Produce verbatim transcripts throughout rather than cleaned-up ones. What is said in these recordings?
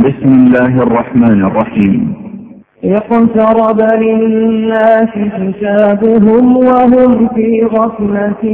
بسم الله الرحمن الرحيم. اقترب للناس حسابهم وهم في غفلة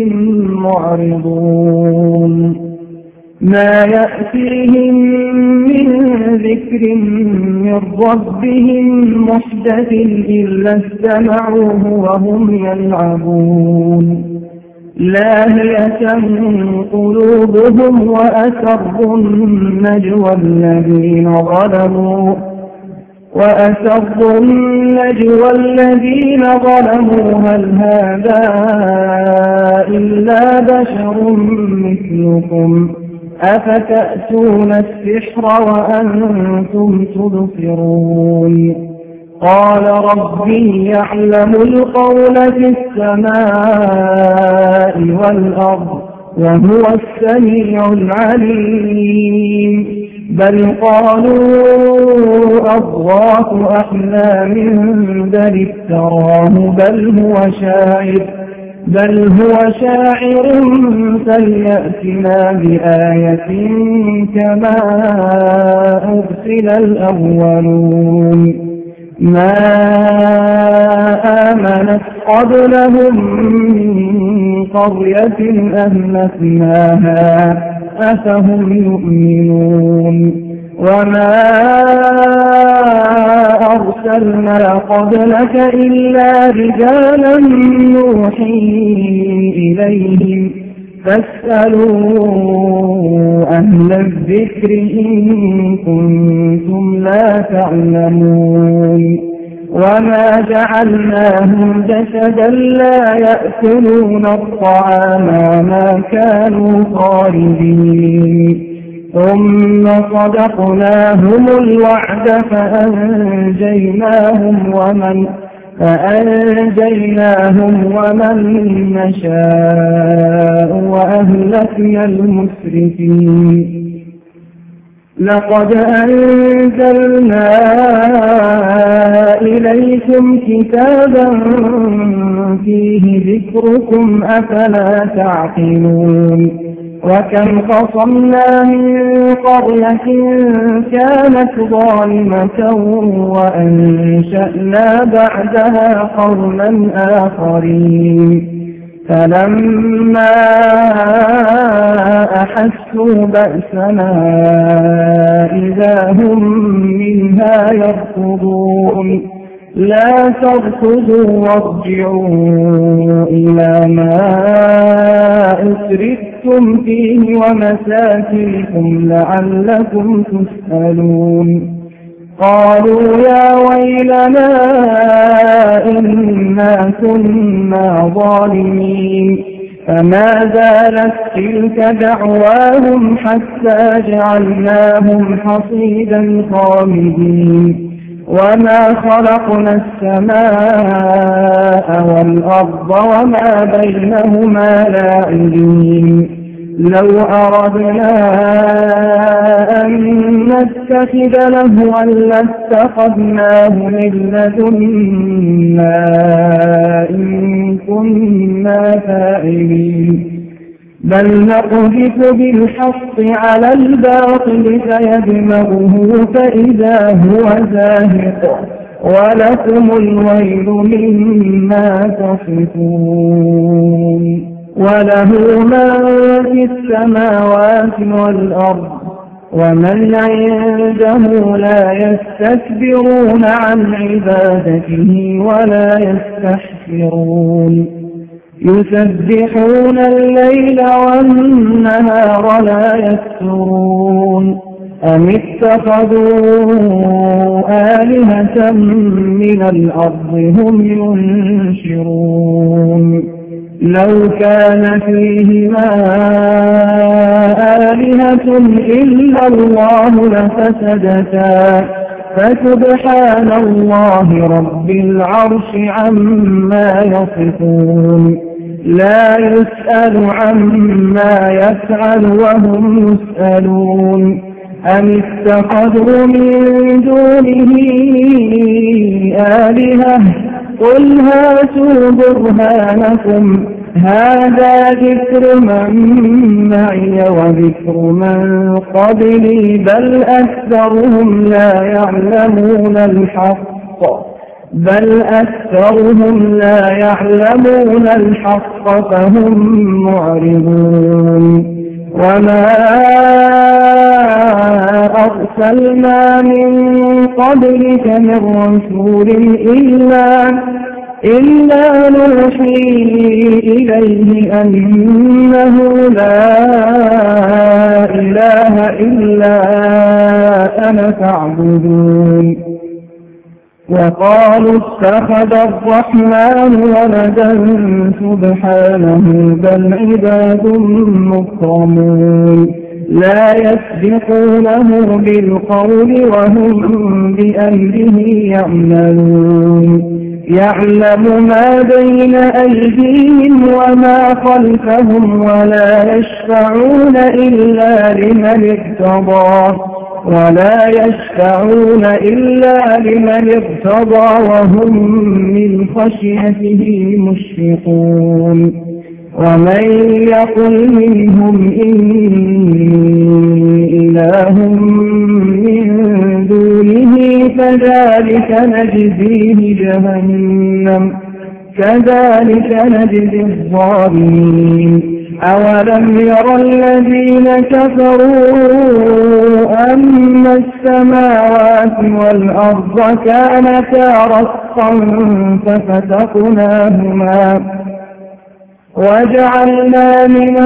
معرضون ما يأتيهم من ذكر من ربهم محدث إلا استمعوه وهم يلعبون لاهية قلوبهم وأسروا النجوى الذين ظلموا وأسروا النجوى الذين ظلموا هل هذا إلا بشر مثلكم أفتأتون السحر وأنتم تبصرون قال ربي يعلم القول في السماء والأرض وهو السميع العليم بل قالوا أضغاث أحلام بل افتراه بل هو شاعر بل هو شاعر فليأتنا بآية كما أرسل الأولون ما آمنت قبلهم من قرية أهلكناها أفهم يؤمنون وما أرسلنا قبلك إلا رجالا نوحي إليهم فاسألوا أهل الذكر إن كنتم لا تعلمون وما جعلناهم جسدا لا يأكلون الطعام ما كانوا خالدين ثم صدقناهم الوعد فأنجيناهم ومن فأنجيناهم ومن نشاء وأهلكنا المسرفين لقد أنزلنا إليكم كتابا فيه ذكركم أفلا تعقلون وكم قصمنا من قرية كانت ظالمة وأنشأنا بعدها قوما آخرين فلما أحسوا بأسنا إذا هم منها يركضون لا تركضوا وارجعوا إلى ما أسرفتم فيه ومساكنكم لعلكم تسألون قالوا يا ويلنا إنا كنا ظالمين فما زالت تلك دعواهم حتى جعلناهم حصيدا خامدين وما خلقنا السماء والأرض وما بينهما لاعبين لو أردنا أن نتخذ لهوا لاتخذناه من لدنا إن كنا فاعلين بل نقذف بالحق على الباطل فيدمغه فإذا هو زاهق ولكم الويل مما تصفون وله من في السماوات والأرض ومن عنده لا يستكبرون عن عبادته ولا يستحسرون يسبحون الليل والنهار لا يفترون أم اتخذوا آلهة من الأرض هم ينشرون لو كان فيهما آلهة إلا الله لفسدتا فسبحان الله رب العرش عما يصفون لا يسأل عما يفعل وهم يسألون أم اتخذوا من دونه آلهة قل هاتوا برهانكم هذا ذكر من معي وذكر من قبلي بل أكثرهم لا يعلمون الحق بل أكثرهم لا يعلمون الحق فهم معرضون وما أرسلنا من قبلك من رسول إلا إلا نوحي إليه أنه لا إله إلا أنا فاعبدون وقالوا اتخذ الرحمن ولدا سبحانه بل عباد مكرمون لا يسبقونه بالقول وهم بأمره يعملون يعلم ما بين أيديهم وما خلفهم ولا يشفعون إلا لمن ارتضى ولا يشفعون إلا لمن ارتضى وهم من خشيته مشفقون ومن يقل منهم إني إله من دونه فذلك نجزيه جهنم كذلك نجزي الظالمين أولم يرى الذين كفروا أن السماوات والأرض كانتا رتقا ففتقناهما وجعلنا من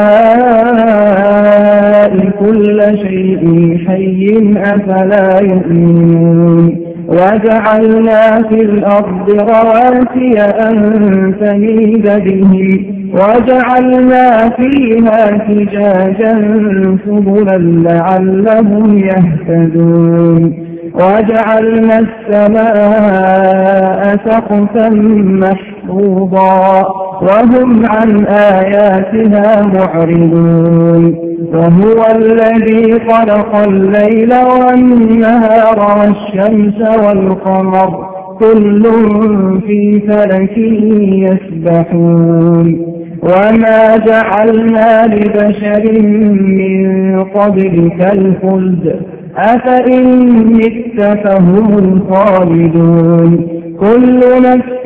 الماء كل شيء حي أفلا يؤمنون وجعلنا في الأرض رواسي أن تميد بهم وجعلنا فيها فجاجا سبلا لعلهم يهتدون وجعلنا السماء سقفا محفوظا وهم عن آياتها معرضون وهو الذي خلق الليل والنهار والشمس والقمر كل في فلك يسبحون وما جعلنا لبشر من قبلك الخلد أفإن مت فهم الخالدون كل نفس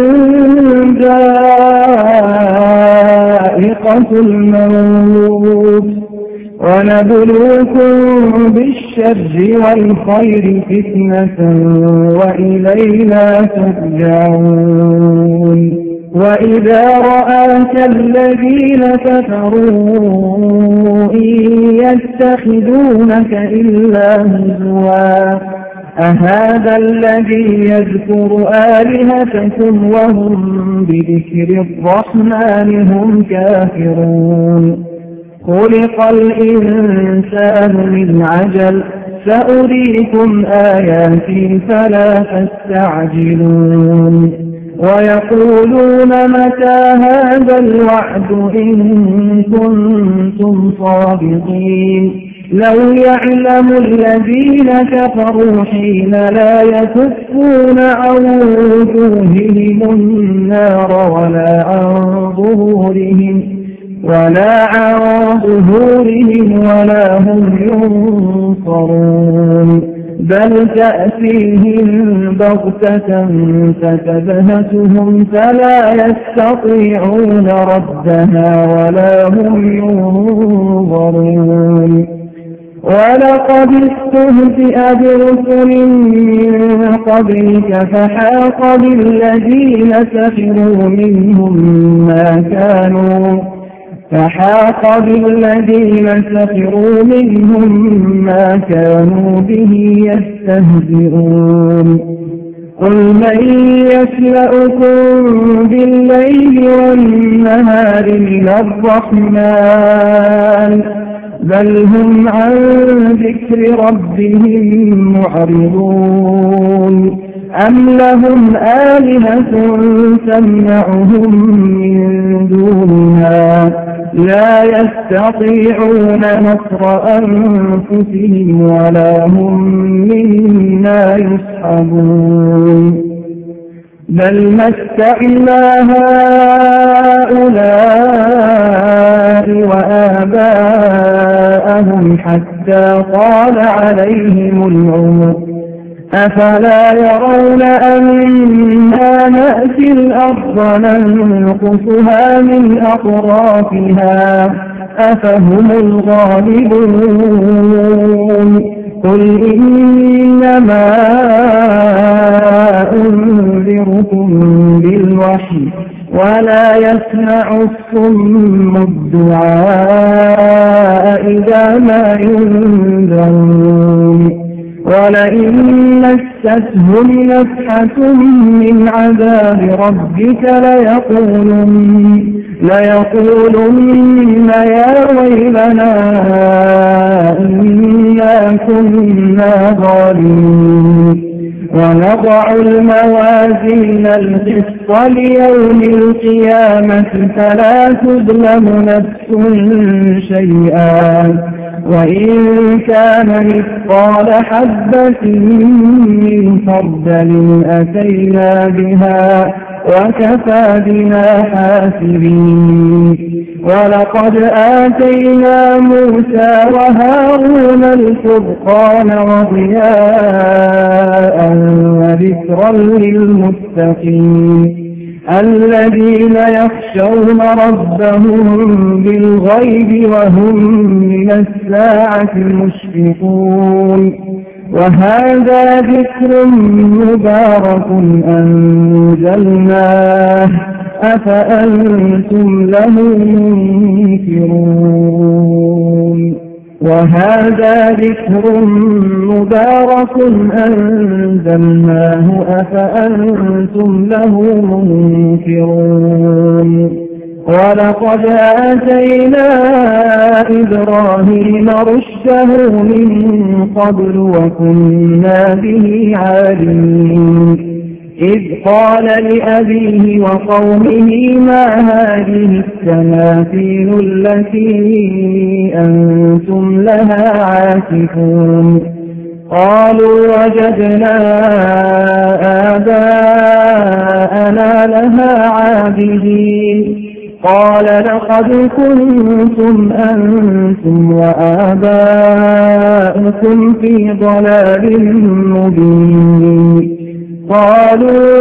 ذائقة الموت ونبلوكم بالشر والخير فتنة وإلينا ترجعون وإذا رآك الذين كفروا إن يتخذونك إلا هزوا أهذا الذي يذكر آلهتكم وهم بذكر الرحمن هم كافرون خلق الإنسان من عجل سأريكم آياتي فلا تستعجلون ويقولون متى هذا الوعد إن كنتم صادقين لو يعلم الذين كفروا حين لا يكفون عن وجوههم النار ولا عن ظهورهم ولا عن ظهورهم ولا هم ينصرون بل تأتيهم بغتة فتبهتهم فلا يستطيعون ردها ولا هم ينظرون ولقد استهزئ برسل من قبلك فحاق بالذين سخروا منهم ما كانوا فحاق بالذين سخروا منهم ما كانوا به يستهزئون قل من يكلؤكم بالليل والنهار من الرحمن بل هم عن ذكر ربهم معرضون أم لهم آلهة تمنعهم من دوننا لا يستطيعون نصر أنفسهم ولا هم منا يصحبون بل متعنا هؤلاء وآباءهم حتى طال عليهم العمر أفلا يرون أنا نأتي الأرض ننقصها من أطرافها أفهم الغالبون قل إنما أنذركم بالوحي ولا يسمع الصم الدعاء إذا ما ينذرون ولئن مستهم نفحة من عذاب ربك ليقولن ليقولن يا ويلنا إنا كنا ظالمين ونضع الموازين القسط ليوم القيامة فلا تظلم نفس شيئا وإن كان مثقال حبة من خردل أتينا بها وكفى بنا حاسبين ولقد آتينا موسى وهارون الفرقان وضياء وذكرا للمتقين الذين يخشون ربهم بالغيب وهم من الساعة مشفقون وهذا ذكر مبارك أنزلناه أفأنتم له منكرون وهذا ذكر مبارك أنزلناه أفأنتم له منكرون ولقد آتينا إبراهيم رشده من قبل وكنا به عالمين إذ قال لأبيه وقومه ما هذه التماثيل التي أنتم لها عاكفون قالوا وجدنا آباءنا لها عابدين قال لقد كنتم أنتم وآباؤكم في ضلال مبين قالوا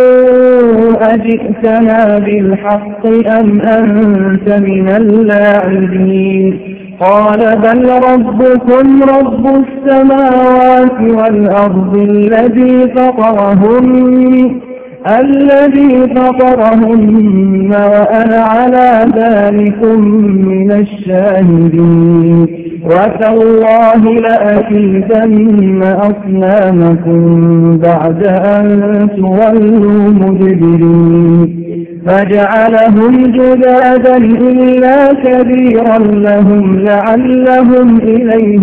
أجئتنا بالحق أم أنت من اللاعبين قال بل ربكم رب السماوات والأرض الذي فطرهن الذي فطرهن وأنا على ذلكم من الشاهدين وتالله لأكيدن أصنامكم بعد أن تولوا مدبرين فجعلهم جذاذا إلا كبيرا لهم لعلهم إليه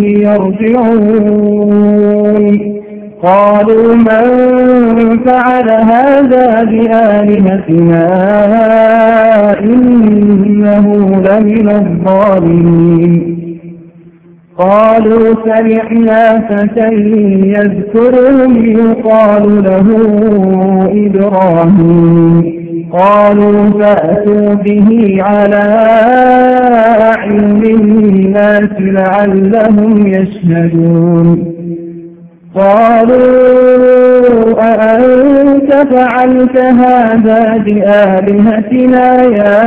يرجعون قالوا من فعل هذا بآلهتنا إنه لمن الظالمين قالوا سمعنا فتى يذكرهم يقال له إبراهيم قالوا فأتوا به على أعين الناس لعلهم يشهدون قالوا أأنت فعلت هذا بآلهتنا يا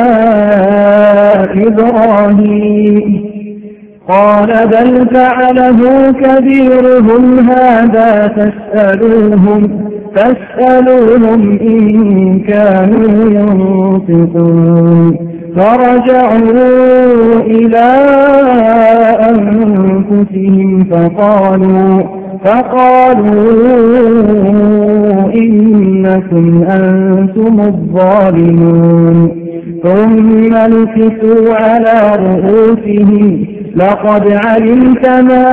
إبراهيم قال بل فعله كبيرهم هذا فاسألوهم فاسألوهم إن كانوا ينطقون فرجعوا إلى أنفسهم فقالوا فقالوا إنكم أنتم الظالمون ثم نكسوا على رؤوسهم لقد علمت ما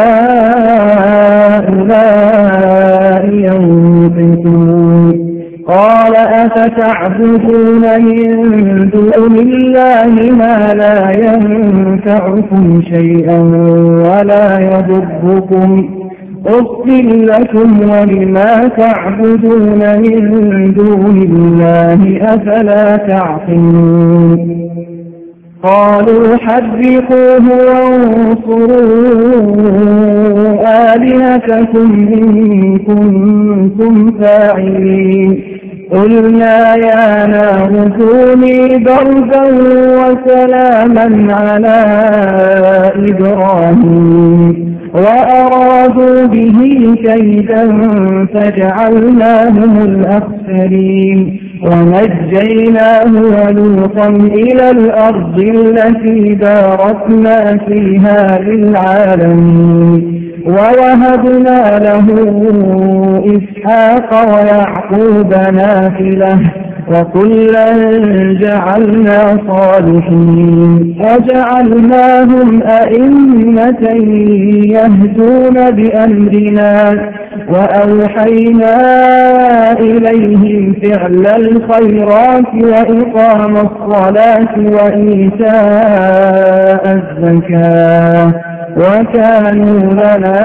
هؤلاء ينطقون قال أفتعبدون من دون الله ما لا ينفعكم شيئا ولا يضركم أُفٍّ لكم ولما تعبدون من دون الله أفلا تعقلون قالوا حرقوه وانصروا آلهتكم إن كنتم فاعلين قلنا يا نار كوني بردا وسلاما على إبراهيم وأرادوا به كيدا فجعلناهم الأخسرين ونجيناه ولوطا إلى الأرض التي باركنا فيها للعالمين ووهبنا له إسحاق ويعقوب نافلة وكلا جعلنا صالحين وجعلناهم أئمة يهدون بأمرنا وأوحينا إليهم فعل الخيرات وإقام الصلاة وإيتاء الزكاة وكانوا لنا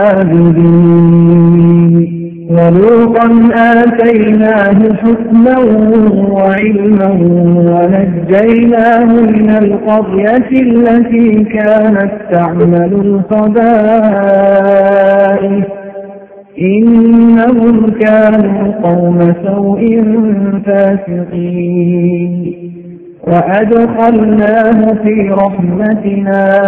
عابدين ولوطا آتيناه حكما وعلما ونجيناه من القرية التي كانت تعمل الخبائث إنهم كانوا قوم سوء فاسقين وأدخلناه في رحمتنا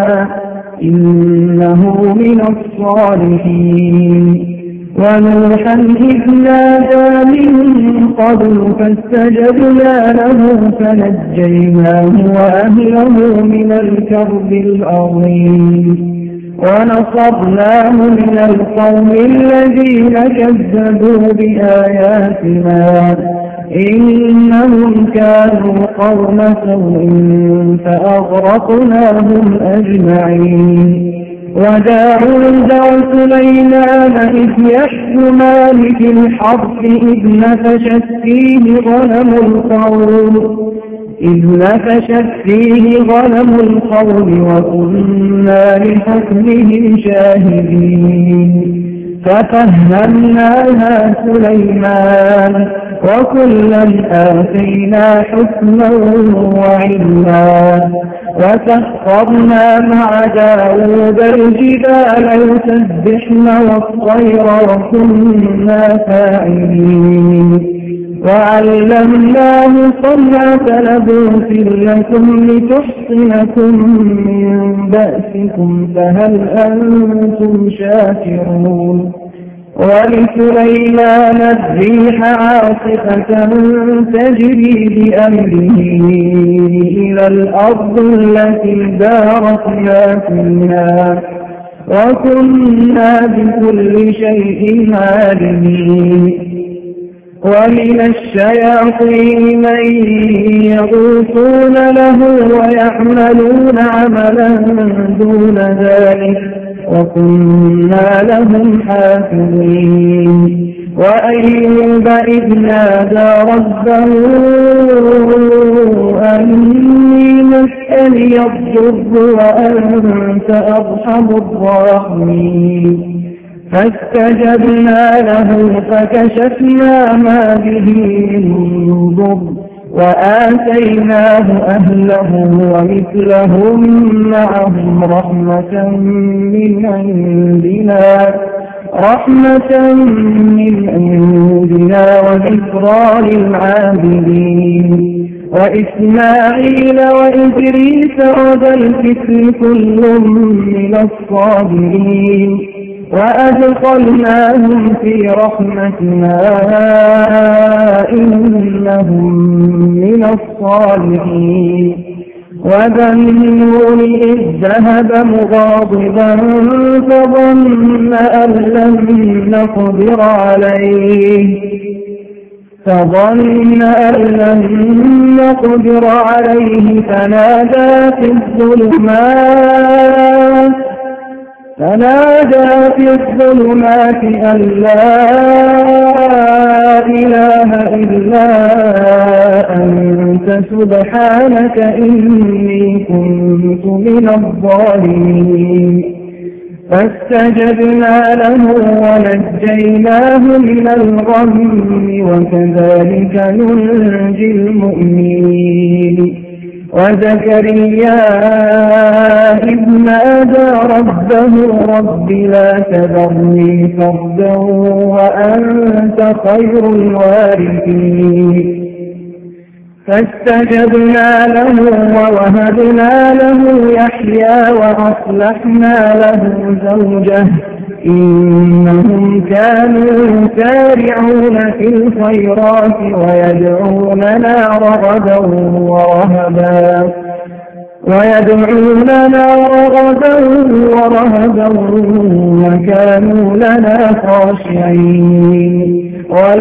إنه من الصالحين ونوحا إذ نادى من قبل فاستجبنا له فنجيناه وأهله من الكرب العظيم ونصرناه من القوم الذين كذبوا بآياتنا إنهم كانوا قوم سوء فأغرقناهم أجمعين وداود وسليمان إذ يحكمان في الحرث إذ نفشت فيه غنم القوم إذ نفشت فيه غنم القوم وكنا لحكمهم شاهدين ففهمناها سليمان وكلا آتينا حكما وعلما وسخرنا مع داود الجبال يسبحن والطير وكنا فاعلين وعلمناه صنعة لبوس لكم لتحصنكم من بأسكم فهل أنتم شاكرون ولسليمان الريح عاصفة تجري بأمره إلى الأرض التي باركنا فيها وكنا بكل شيء عالمين ومن الشياطين من يغوصون له ويعملون عملا دون ذلك وكنا لهم حافظين وأيوب إذ نادى ربه أني مسني الضر وأنت أرحم الراحمين فاستجبنا له فكشفنا ما به من ضر وآتيناه أهله ومثلهم معهم رحمة من عندنا رحمة من عندنا وذكرى للعابدين وإسماعيل وإدريس وذا الكفل كل من الصابرين وأدخلناهم في رحمتنا إنهم من الصالحين وذا النون إذ ذهب مغاضبا فظن أن لن نقدر عليه فظن أن لن نقدر عليه فنادى في الظلمات فنادى في الظلمات أن لا إله إلا أنت سبحانك إني كنت من الظالمين فاستجبنا له ونجيناه من الغم وكذلك ننجي المؤمنين. وزكريا إذ نادى ربه رب لا تذرني فردا وأنت خير الوارثين. فاستجبنا له ووهبنا له يحيى وأصلحنا له زوجه إنهم كانوا يسارعون في الخيرات ويدعوننا رغبا ورهبا ويدعوننا رغبا ورهبا وكانوا لنا خاشعين.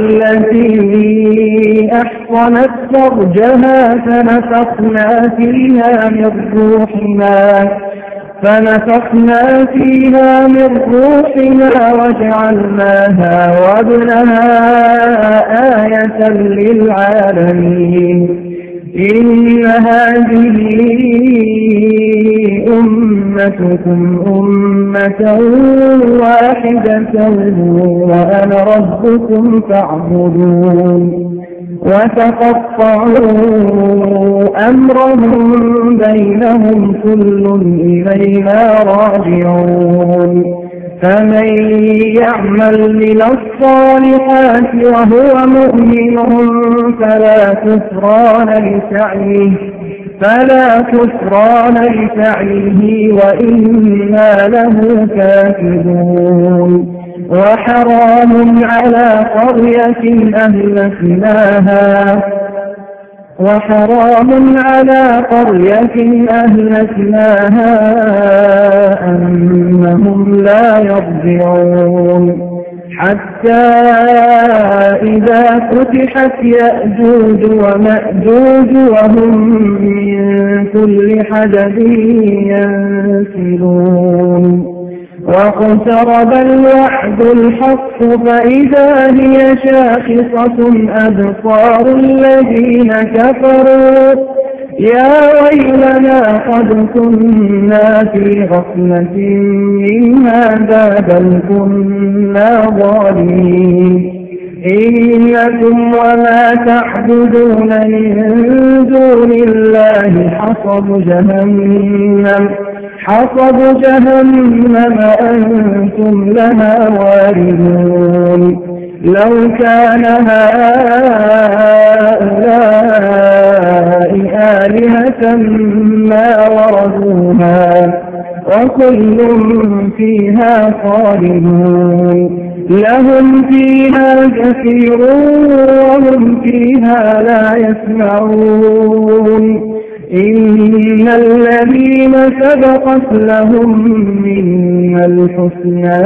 والتي أحصنت فرجها فنفخنا فيها من روحنا فنفخنا فيها من روحنا وجعلناها وابنها آية للعالمين. إن هذه أمتكم أمة واحدة وأنا ربكم فاعبدون. وتقطعوا أمرهم بينهم كل إلينا راجعون. فمن يعمل من الصالحات وهو مؤمن فلا كفران لسعيه فلا كفران لسعيه وإنا له كافرون. وحرام على قرية أهلكناها وحرام على قرية أهلكناها أنهم لا يرجعون. حتى إذا فتحت يأجوج ومأجوج وهم من كل حدب ينسلون. واقترب الوعد الحق فإذا هي شاخصة أبصار الذين كفروا يا ويلنا قد كنا في غفلة من هذا بل كنا ظالمين. إنكم وما تعبدون من دون الله حصب جهنم حصب جهنم أنتم لها واردون. لو كان هؤلاء آلهة ما وردوها وكل فيها خالدون. لهم فيها كثير وهم فيها لا يسمعون. إن الذين سبقت لهم منا الحسنى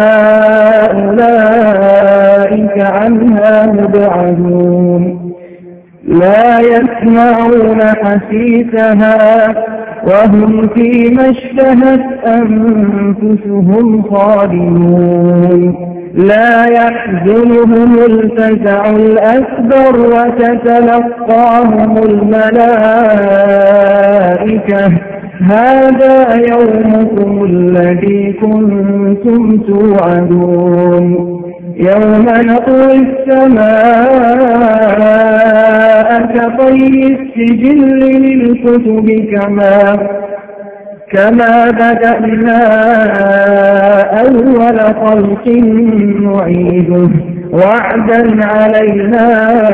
أولئك عنها مبعدون. لا يسمعون حسيسها وهم فيما اشتهت أنفسهم خالدون. لا يحزنهم الفزع الأكبر وتتلقاهم الملائكة هذا يومكم الذي كنتم توعدون. يوم نطوي السماء كطي السجل للكتب كما كما بدأنا أول خلق نعيده وعدا علينا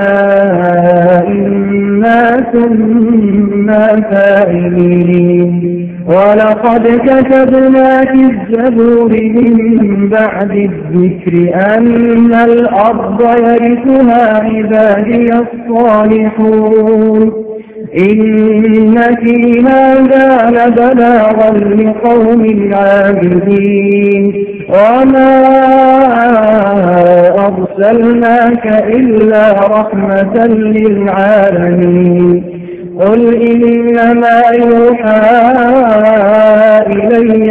إنا كنا فاعلين. ولقد كتبنا في الزبور من بعد الذكر أن الأرض يرثها عبادي الصالحون. إن في هذا لبلاغا لقوم عابدين وما أرسلناك إلا رحمة للعالمين. قل إنما يوحى إلي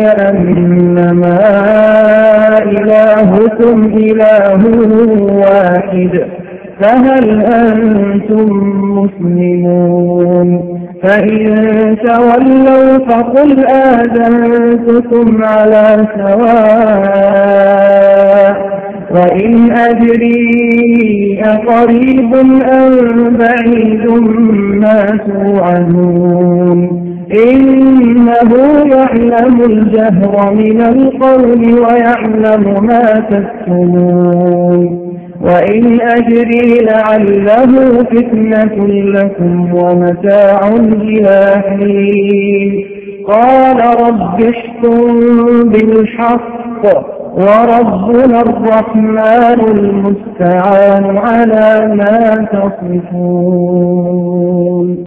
أنما إلهكم إله واحد فهل أنتم مسلمون؟ فإن تولوا فقل آذنتكم على سواء وإن أدري أقريب أم بعيد ما توعدون إنه يعلم الجهر من القول ويعلم ما تكتمون وإن أدري لعله فتنة لكم ومتاع إلى حين قال رب احكم بالحق وربنا الرحمن المستعان على ما تصفون.